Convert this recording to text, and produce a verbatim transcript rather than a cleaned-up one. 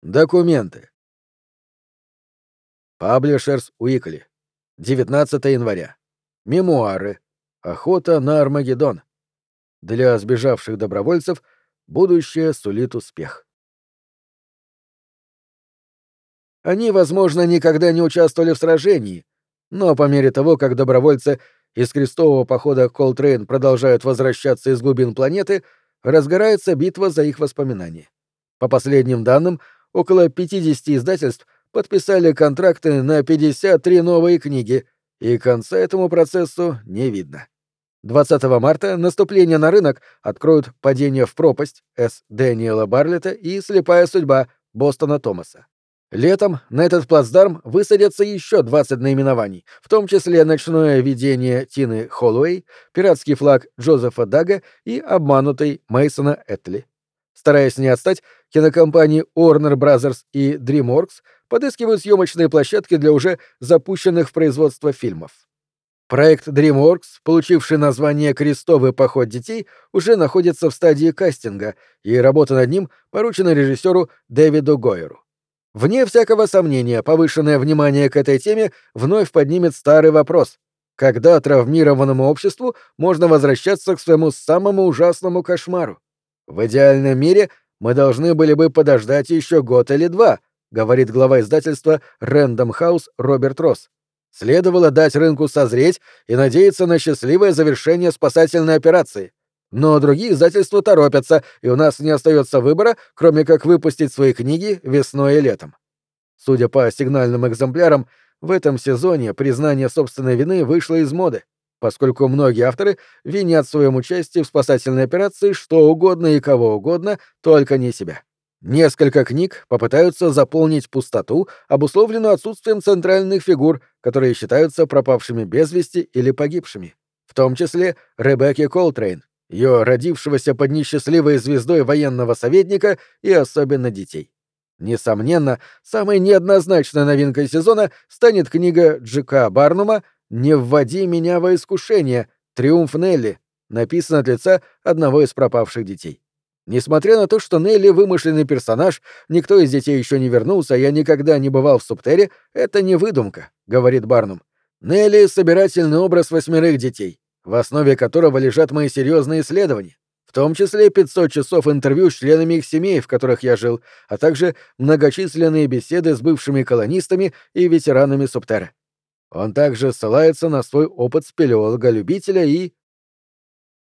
Документы. Publishers Weekly. девятнадцатое января. Мемуары. Охота на Армагеддон. Для сбежавших добровольцев будущее сулит успех. Они, возможно, никогда не участвовали в сражении, но по мере того, как добровольцы из крестового похода Колтрейн продолжают возвращаться из глубин планеты, разгорается битва за их воспоминания. По последним данным, около пятидесяти издательств подписали контракты на пятьдесят три новые книги, и конца этому процессу не видно. двадцатого марта наступление на рынок откроют «Падение в пропасть» С. Дэниела Барлета и «Слепая судьба» Бостона Томаса. Летом на этот плацдарм высадятся еще двадцать наименований, в том числе «Ночное видение» Тины Холлоуэй, «Пиратский флаг» Джозефа Дага и «Обманутый» Мейсона Этли. Стараясь не отстать, кинокомпании Warner Bros. И DreamWorks подыскивают съемочные площадки для уже запущенных в производство фильмов. Проект DreamWorks, получивший название «Крестовый поход детей», уже находится в стадии кастинга, и работа над ним поручена режиссеру Дэвиду Гойеру. Вне всякого сомнения, повышенное внимание к этой теме вновь поднимет старый вопрос: когда травмированному обществу можно возвращаться к своему самому ужасному кошмару? В идеальном мире мы должны были бы подождать еще год или два, говорит глава издательства Random House Роберт Росс. Следовало дать рынку созреть и надеяться на счастливое завершение спасательной операции. Но другие издательства торопятся, и у нас не остается выбора, кроме как выпустить свои книги весной и летом. Судя по сигнальным экземплярам, в этом сезоне признание собственной вины вышло из моды, поскольку многие авторы винят в своем участии в спасательной операции что угодно и кого угодно, только не себя. Несколько книг попытаются заполнить пустоту, обусловленную отсутствием центральных фигур, которые считаются пропавшими без вести или погибшими, в том числе Ребекки Колтрейн, ее родившегося под несчастливой звездой военного советника и особенно детей. Несомненно, самой неоднозначной новинкой сезона станет книга Джека Барнума «Не вводи меня во искушение. Триумф Нелли», написана от лица одного из пропавших детей. Несмотря на то, что Нелли — вымышленный персонаж, никто из детей еще не вернулся, я никогда не бывал в Субтере, это не выдумка, говорит Барнум. Нелли — собирательный образ восьмерых детей, в основе которого лежат мои серьезные исследования, в том числе пятьсот часов интервью с членами их семей, в которых я жил, а также многочисленные беседы с бывшими колонистами и ветеранами Субтера. Он также ссылается на свой опыт спелеолога-любителя и